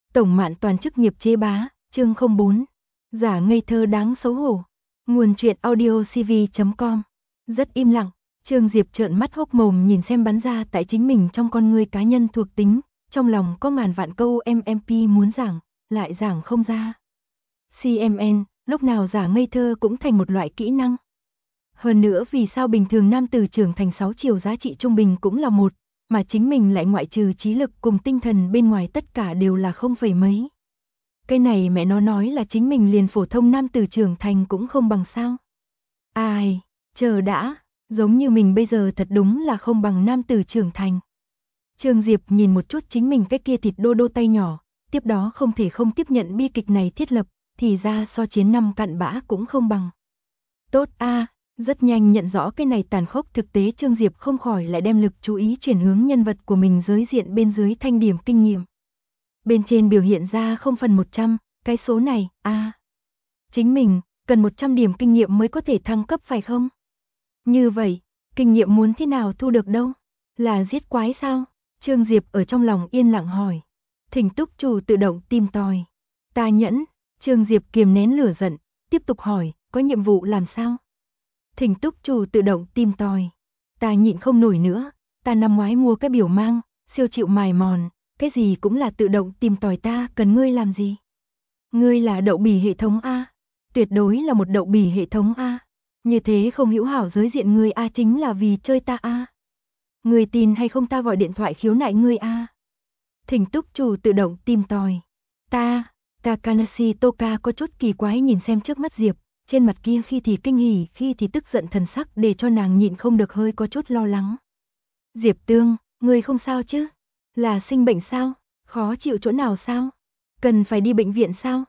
Tổng Mạn Toàn chức nghiệp chế bá, chương 04. Giả ngây thơ đáng xấu hổ. Nguồn truyện audio cv.com. Rất im lặng, Trương Diệp trợn mắt hốc mồm nhìn xem bắn ra tại chính mình trong con ngươi cá nhân thuộc tính, trong lòng có ngàn vạn câu MMP muốn giảng, lại giảng không ra. CMN, lúc nào giả ngây thơ cũng thành một loại kỹ năng. Hơn nữa vì sao bình thường nam tử trưởng thành 6 chiều giá trị trung bình cũng là 1, mà chính mình lại ngoại trừ trí lực cùng tinh thần bên ngoài tất cả đều là không phẩy mấy. Cái này mẹ nó nói là chính mình liền phổ thông nam tử trưởng thành cũng không bằng sao. Ai, chờ đã, giống như mình bây giờ thật đúng là không bằng nam tử trưởng thành. Trương Diệp nhìn một chút chính mình cái kia thịt đô đô tay nhỏ, tiếp đó không thể không tiếp nhận bi kịch này thiết lập, thì ra so chiến năm cặn bã cũng không bằng. Tốt a, rất nhanh nhận rõ cái này tàn khốc thực tế, Trương Diệp không khỏi lại đem lực chú ý chuyển hướng nhân vật của mình giới diện bên dưới thanh điểm kinh nghiệm. Bên trên biểu hiện ra 0/100, cái số này, chính mình, cần 100 điểm kinh nghiệm mới có thể thăng cấp phải không? Như vậy, kinh nghiệm muốn thế nào thu được đâu? Là giết quái sao? Trương Diệp ở trong lòng yên lặng hỏi. Thỉnh túc chủ tự động tìm tòi. Ta nhẫn, Trương Diệp kiềm nén lửa giận, tiếp tục hỏi, có nhiệm vụ làm sao? Thỉnh túc chủ tự động tìm tòi. Ta nhịn không nổi nữa, ta năm ngoái mua cái biểu mang, siêu chịu mài mòn, cái gì cũng là tự động tìm tòi, ta cần ngươi làm gì? Ngươi là đậu bỉ hệ thống A, tuyệt đối là một đậu bỉ hệ thống A. Như thế không hữu hảo giới diện ngươi A chính là vì chơi ta A. Ngươi tin hay không ta gọi điện thoại khiếu nại ngươi A. Thỉnh túc chủ tự động tìm tòi. Takanashi Toka có chút kỳ quái nhìn xem trước mắt Diệp, trên mặt kia khi thì kinh hỉ, khi thì tức giận thần sắc để cho nàng nhịn không được hơi có chút lo lắng. Diệp Tương, ngươi không sao chứ? Là sinh bệnh sao? Khó chịu chỗ nào sao? Cần phải đi bệnh viện sao?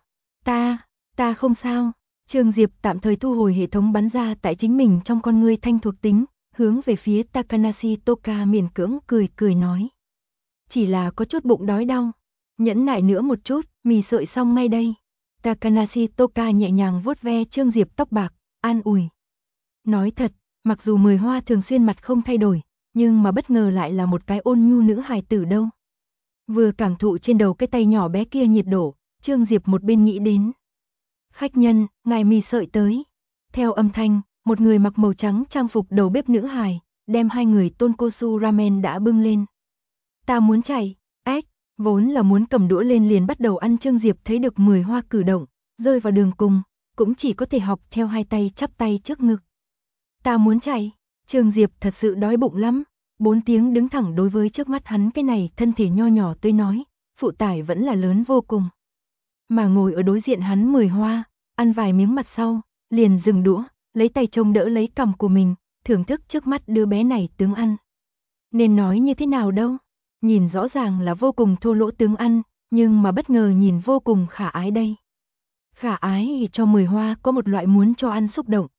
Ta không sao. Trương Diệp tạm thời thu hồi hệ thống bắn ra tại chính mình trong con ngươi thanh thuộc tính, hướng về phía Takanashi Toka miễn cưỡng cười nói. Chỉ là có chút bụng đói đau. Nhẫn nại nữa một chút, mì sợi xong ngay đây. Takanashi Toka nhẹ nhàng vuốt ve Trương Diệp tóc bạc, an ủi. Nói thật, mặc dù Mười Hoa thường xuyên mặt không thay đổi, nhưng mà bất ngờ lại là một cái ôn nhu nữ hài tử đâu. Vừa cảm thụ trên đầu cái tay nhỏ bé kia nhiệt độ, Trương Diệp một bên nghĩ đến. Khách nhân, ngài mì sợi tới. Theo âm thanh, một người mặc màu trắng trang phục đầu bếp nữ hài, đem hai người tonkotsu ramen đã bưng lên. Ta muốn chạy, vốn là muốn cầm đũa lên liền bắt đầu ăn, Trương Diệp thấy được Mười Hoa cử động, rơi vào đường cùng, cũng chỉ có thể học theo hai tay chắp tay trước ngực. Ta muốn chạy, Trương Diệp thật sự đói bụng lắm, 4 tiếng đứng thẳng đối với trước mắt hắn cái này thân thể nho nhỏ tôi nói, phụ tải vẫn là lớn vô cùng. Mà ngồi ở đối diện hắn Mười Hoa, ăn vài miếng mặt sau, liền dừng đũa, lấy tay trông đỡ lấy cằm của mình, thưởng thức trước mắt đứa bé này tướng ăn. Nên nói như thế nào đâu? Nhìn rõ ràng là vô cùng thô lỗ tướng ăn, nhưng mà bất ngờ nhìn vô cùng khả ái đây. Khả ái cho Mười Hoa có một loại muốn cho ăn xúc động,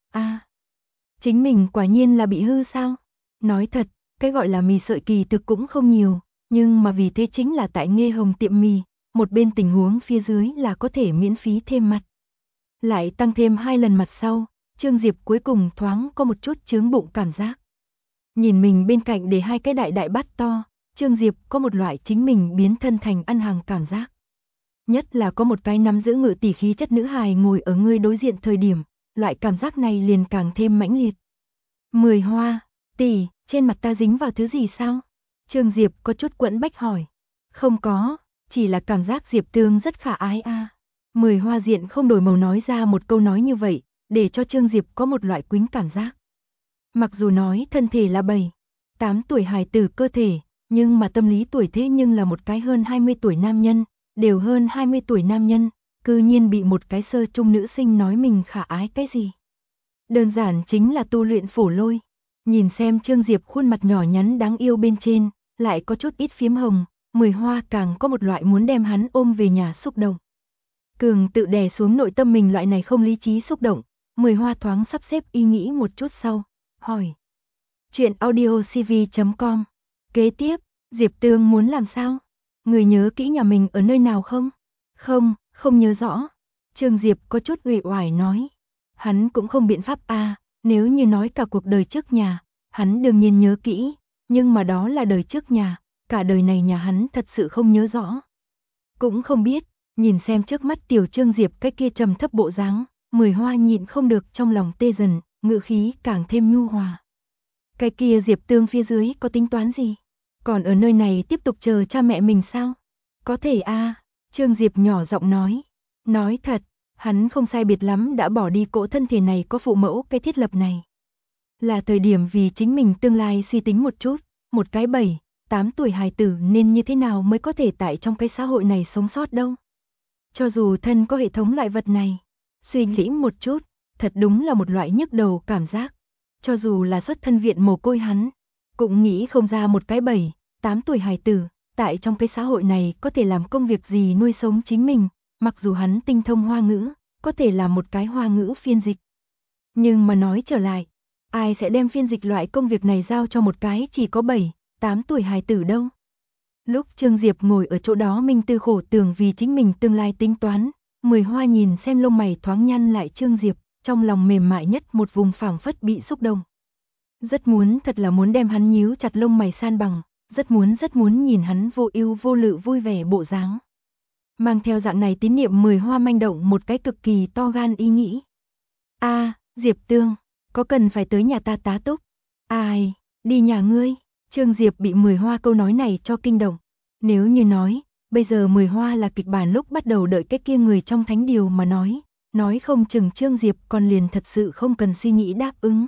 chính mình quả nhiên là bị hư sao? Nói thật, cái gọi là mì sợi kỳ thực cũng không nhiều, nhưng mà vì thế chính là tại Nghê Hồng tiệm mì, một bên tình huống phía dưới là có thể miễn phí thêm mặt. Lại tăng thêm 2 lần mặt sau, Trương Diệp cuối cùng thoáng có một chút chướng bụng cảm giác. Nhìn mình bên cạnh để 2 cái đại bát to, Trương Diệp có một loại chính mình biến thân thành ăn hàng cảm giác. Nhất là có một cái nắm giữ ngự tỷ khí chất nữ hài ngồi ở ngươi đối diện thời điểm, loại cảm giác này liền càng thêm mãnh liệt. Mười Hoa, tỷ, trên mặt ta dính vào thứ gì sao? Trương Diệp có chút quẫn bách hỏi. Không có, chỉ là cảm giác Diệp Tương rất khả ái a. Mười Hoa diện không đổi màu nói ra một câu nói như vậy, để cho Trương Diệp có một loại quýnh cảm giác. Mặc dù nói thân thể là 7-8 tuổi hài tử cơ thể, nhưng mà tâm lý tuổi thế nhưng là một cái hơn 20 tuổi nam nhân, đều hơn 20 tuổi nam nhân, cư nhiên bị một cái sơ trung nữ sinh nói mình khả ái cái gì. Đơn giản chính là tu luyện phổ lôi. Nhìn xem Trương Diệp khuôn mặt nhỏ nhắn đáng yêu bên trên, lại có chút ít phiếm hồng, Mười Hoa càng có một loại muốn đem hắn ôm về nhà xúc động. Cường tự đè xuống nội tâm mình loại này không lý trí xúc động, Mười Hoa thoáng sắp xếp ý nghĩ một chút sau, hỏi. Chuyện audio cv.com. Kế tiếp, Diệp Tương muốn làm sao? Người nhớ kỹ nhà mình ở nơi nào không? Không nhớ rõ. Trương Diệp có chút uể oải nói. Hắn cũng không biện pháp nếu như nói cả cuộc đời trước nhà, hắn đương nhiên nhớ kỹ, nhưng mà đó là đời trước nhà, cả đời này nhà hắn thật sự không nhớ rõ. Cũng không biết, nhìn xem trước mắt tiểu Trương Diệp cái kia trầm thấp bộ dáng, Mười Hoa nhịn không được trong lòng tê dần, ngữ khí càng thêm nhu hòa. Cái kia Diệp Tương phía dưới có tính toán gì? Còn ở nơi này tiếp tục chờ cha mẹ mình sao? Có thể a, Trương Diệp nhỏ giọng nói. Nói thật, hắn không sai biệt lắm đã bỏ đi cỗ thân thể này có phụ mẫu cái thiết lập này. Là thời điểm vì chính mình tương lai suy tính một chút, một cái 7, 8 tuổi hài tử nên như thế nào mới có thể tại trong cái xã hội này sống sót đâu. Cho dù thân có hệ thống loại vật này, suy nghĩ một chút, thật đúng là một loại nhức đầu cảm giác. Cho dù là xuất thân viện mồ côi hắn, cũng nghĩ không ra một cái 7, 8 tuổi hài tử, tại trong cái xã hội này có thể làm công việc gì nuôi sống chính mình, mặc dù hắn tinh thông Hoa ngữ, có thể làm một cái Hoa ngữ phiên dịch. Nhưng mà nói trở lại, ai sẽ đem phiên dịch loại công việc này giao cho một cái chỉ có 7, 8 tuổi hài tử đâu. Lúc Trương Diệp ngồi ở chỗ đó minh tư khổ tưởng vì chính mình tương lai tính toán, Mười Hoa nhìn xem lông mày thoáng nhăn lại Trương Diệp, trong lòng mềm mại nhất một vùng phảng phất bị xúc động. Rất muốn, thật là muốn đem hắn nhíu chặt lông mày san bằng, rất muốn nhìn hắn vô ưu vô lự vui vẻ bộ dáng. Mang theo dạng này tín niệm Mười Hoa manh động một cái cực kỳ to gan ý nghĩ. A, Diệp Tương, có cần phải tới nhà ta tá túc? Ai, đi nhà ngươi? Trương Diệp bị Mười Hoa câu nói này cho kinh động. Nếu như nói, bây giờ Mười Hoa là kịch bản lúc bắt đầu đợi cái kia người trong thánh điều mà nói không chừng Trương Diệp còn liền thật sự không cần suy nghĩ đáp ứng.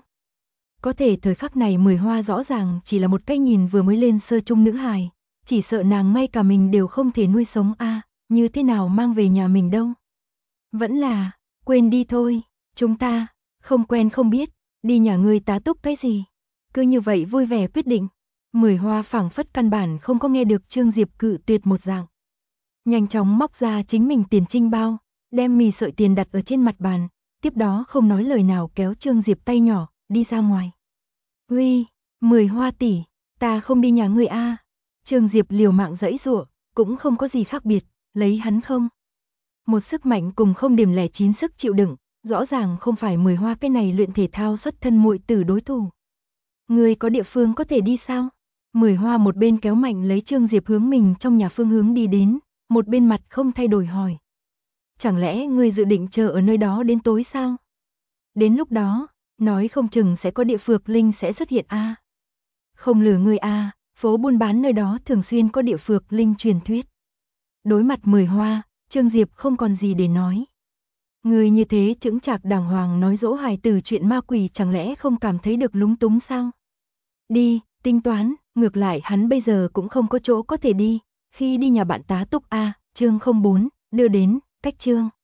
Có thể thời khắc này Mười Hoa rõ ràng chỉ là một cái nhìn vừa mới lên sơ trung nữ hài, chỉ sợ nàng ngay cả mình đều không thể nuôi sống a, như thế nào mang về nhà mình đâu. Vẫn là, quên đi thôi, chúng ta, không quen không biết, đi nhà ngươi tá túc cái gì. Cứ như vậy vui vẻ quyết định. Mười Hoa phảng phất căn bản không có nghe được Trương Diệp cự tuyệt một dạng. Nhanh chóng móc ra chính mình tiền trinh bao, đem mì sợi tiền đặt ở trên mặt bàn, tiếp đó không nói lời nào kéo Trương Diệp tay nhỏ, đi ra ngoài. Uy, Mười Hoa tỷ, ta không đi nhà ngươi a. Trương Diệp liều mạng giãy giụa, cũng không có gì khác biệt, lấy hắn không. Một sức mạnh cùng không điểm lẻ 9 sức chịu đựng, rõ ràng không phải Mười Hoa cái này luyện thể thao xuất thân muội tử đối thủ. Ngươi có địa phương có thể đi sao? Mười Hoa một bên kéo mạnh lấy Trương Diệp hướng mình trong nhà phương hướng đi đến, một bên mặt không thay đổi hỏi. Chẳng lẽ ngươi dự định chờ ở nơi đó đến tối sao? Đến lúc đó, nói không chừng sẽ có địa phược linh sẽ xuất hiện a. Không lừa ngươi a, phố buôn bán nơi đó thường xuyên có địa phược linh truyền thuyết. Đối mặt Mười Hoa, Trương Diệp không còn gì để nói. Ngươi như thế chững chạc đàng hoàng nói dỗ hài tử chuyện ma quỷ chẳng lẽ không cảm thấy được lúng túng sao? Đi, tính toán, ngược lại hắn bây giờ cũng không có chỗ có thể đi, khi đi nhà bạn tá túc a, chương 04, đưa đến, cách chương.